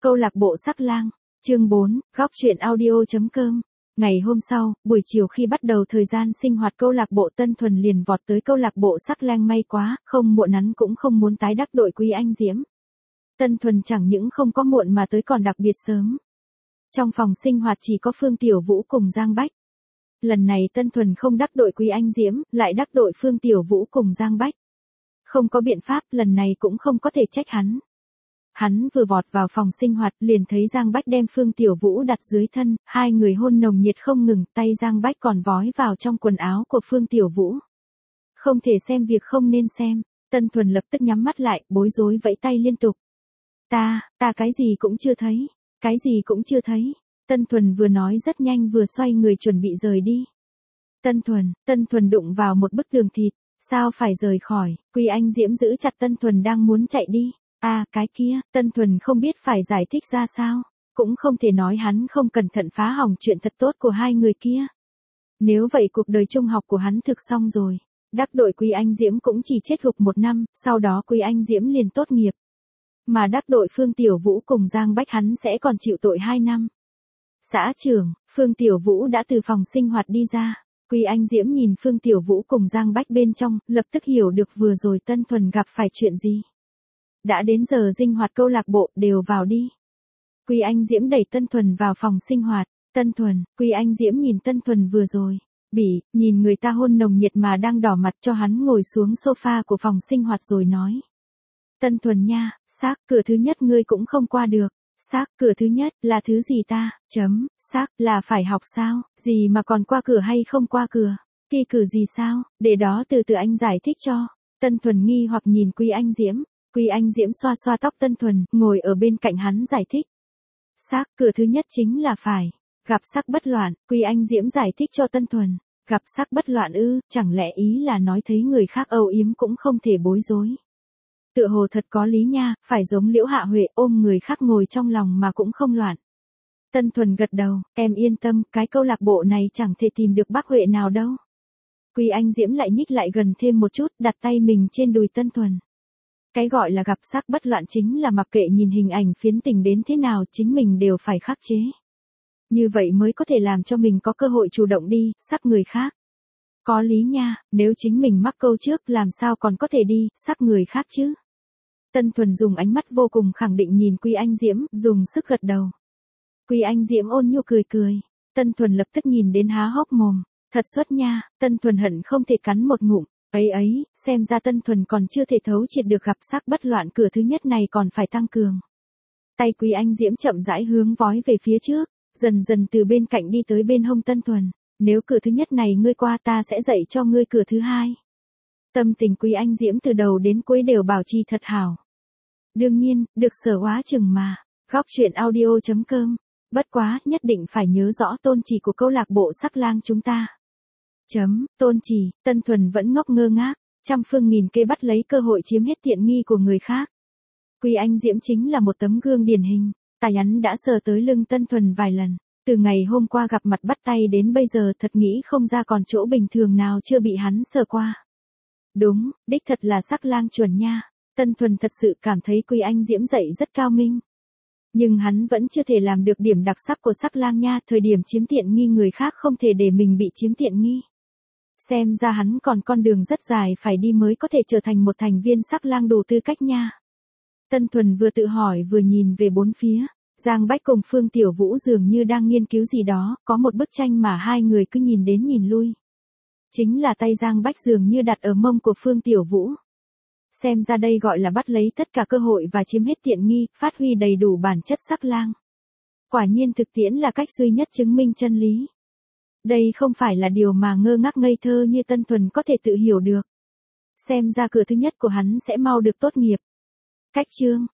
Câu lạc bộ Sắc Lang, chương 4, góc truyện audio.com. Ngày hôm sau, buổi chiều khi bắt đầu thời gian sinh hoạt câu lạc bộ Tân Thuần liền vọt tới câu lạc bộ Sắc Lang, may quá, không muộn hắn cũng không muốn tái đắc đội Quý Anh Diễm. Tân Thuần chẳng những không có muộn mà tới còn đặc biệt sớm. Trong phòng sinh hoạt chỉ có Phương Tiểu Vũ cùng Giang Bách. Lần này Tân Thuần không đắc đội Quý Anh Diễm, lại đắc đội Phương Tiểu Vũ cùng Giang Bách. Không có biện pháp, lần này cũng không có thể trách hắn. Hắn vừa vọt vào phòng sinh hoạt liền thấy Giang Bách đem Phương Tiểu Vũ đặt dưới thân, hai người hôn nồng nhiệt không ngừng, tay Giang Bách còn vói vào trong quần áo của Phương Tiểu Vũ. Không thể xem việc không nên xem, Tân Thuần lập tức nhắm mắt lại, bối rối vẫy tay liên tục. Ta cái gì cũng chưa thấy, cái gì cũng chưa thấy. Tân Thuần vừa nói rất nhanh vừa xoay người chuẩn bị rời đi. Tân Thuần đụng vào một bức tường thịt, sao phải rời khỏi, Quý Anh Diễm giữ chặt Tân Thuần đang muốn chạy đi. Cái kia, Tân Thuần không biết phải giải thích ra sao, cũng không thể nói hắn không cẩn thận phá hỏng chuyện thật tốt của hai người kia. Nếu vậy cuộc đời trung học của hắn thực xong rồi, đắc đội Quý Anh Diễm cũng chỉ chết gục 1 năm, sau đó Quý Anh Diễm liền tốt nghiệp. Mà đắc đội Phương Tiểu Vũ cùng Giang Bách hắn sẽ còn chịu tội 2 năm. Xã trưởng, Phương Tiểu Vũ đã từ phòng sinh hoạt đi ra. Quý Anh Diễm nhìn Phương Tiểu Vũ cùng Giang Bách bên trong, lập tức hiểu được vừa rồi Tân Thuần gặp phải chuyện gì. Đã đến giờ sinh hoạt câu lạc bộ, đều vào đi. Quý Anh Diễm đẩy Tân Thuần vào phòng sinh hoạt. Quý Anh Diễm nhìn Tân Thuần vừa rồi, nhìn người ta hôn nồng nhiệt mà đang đỏ mặt, cho hắn ngồi xuống sofa của phòng sinh hoạt rồi nói. Tân Thuần nha, cửa thứ nhất ngươi cũng không qua được. Cửa thứ nhất là thứ gì ta? Là phải học sao? Gì mà còn qua cửa hay không qua cửa? Thi cử gì sao? Để đó từ từ anh giải thích cho. Tân Thuần nghi hoặc nhìn Quý Anh Diễm. Quý Anh Diễm xoa xoa tóc Tân Thuần, ngồi ở bên cạnh hắn giải thích. Cửa thứ nhất chính là phải gặp sắc bất loạn. Quý Anh Diễm giải thích cho Tân Thuần. Gặp sắc bất loạn ư? Chẳng lẽ ý là nói thấy người khác âu yếm cũng không thể bối rối? Tựa hồ thật có lý nha, phải giống Liễu Hạ Huệ ôm người khác ngồi trong lòng mà cũng không loạn. Tân Thuần gật đầu, em yên tâm, cái câu lạc bộ này chẳng thể tìm được bác Huệ nào đâu. Quý Anh Diễm lại nhích lại gần thêm một chút, đặt tay mình trên đùi Tân Thuần. Cái gọi là gặp sắc bất loạn chính là mặc kệ nhìn hình ảnh phiến tình đến thế nào chính mình đều phải khắc chế. Như vậy mới có thể làm cho mình có cơ hội chủ động đi, sắc người khác. Có lý nha, nếu chính mình mắc câu trước làm sao còn có thể đi, sắc người khác chứ. Tân Thuần dùng ánh mắt vô cùng khẳng định nhìn Quý Anh Diễm, dùng sức gật đầu. Quý Anh Diễm ôn nhu cười cười. Tân Thuần lập tức nhìn đến há hốc mồm. Thật xuất nha, Tân Thuần hận không thể cắn một ngụm. Ấy, xem ra Tân Thuần còn chưa thể thấu triệt được gặp sắc bất loạn, cửa thứ nhất này còn phải tăng cường. Tay Quý Anh Diễm chậm rãi hướng vói về phía trước, dần dần từ bên cạnh đi tới bên hông Tân Thuần. Nếu cửa thứ nhất này ngươi qua ta sẽ dạy cho ngươi cửa thứ hai. Tâm tình Quý Anh Diễm từ đầu đến cuối đều bảo trì thật hảo. Đương nhiên, được sở hóa chừng mà. Góc truyện audio.com. Bất quá, nhất định phải nhớ rõ tôn chỉ của câu lạc bộ Sắc Lang chúng ta. Tôn chỉ, Tân Thuần vẫn ngốc ngơ ngác, trăm phương nghìn kế bắt lấy cơ hội chiếm hết tiện nghi của người khác. Quý Anh Diễm chính là một tấm gương điển hình, tay hắn đã sờ tới lưng Tân Thuần vài lần, từ ngày hôm qua gặp mặt bắt tay đến bây giờ thật nghĩ không ra còn chỗ bình thường nào chưa bị hắn sờ qua. Đúng, đích thật là Sắc Lang chuẩn nha, Tân Thuần thật sự cảm thấy Quý Anh Diễm dạy rất cao minh. Nhưng hắn vẫn chưa thể làm được điểm đặc sắc của Sắc Lang nha, thời điểm chiếm tiện nghi người khác không thể để mình bị chiếm tiện nghi. Xem ra hắn còn con đường rất dài phải đi mới có thể trở thành một thành viên Sắc Lang đủ tư cách nha. Tân Thuần vừa tự hỏi vừa nhìn về bốn phía, Giang Bách cùng Phương Tiểu Vũ dường như đang nghiên cứu gì đó, có một bức tranh mà hai người cứ nhìn đến nhìn lui. Chính là tay Giang Bách dường như đặt ở mông của Phương Tiểu Vũ. Xem ra đây gọi là bắt lấy tất cả cơ hội và chiếm hết tiện nghi, phát huy đầy đủ bản chất Sắc Lang. Quả nhiên thực tiễn là cách duy nhất chứng minh chân lý. Đây không phải là điều mà ngơ ngác ngây thơ như Tân Thuần có thể tự hiểu được. Xem ra cửa thứ nhất của hắn sẽ mau được tốt nghiệp. Cách chương,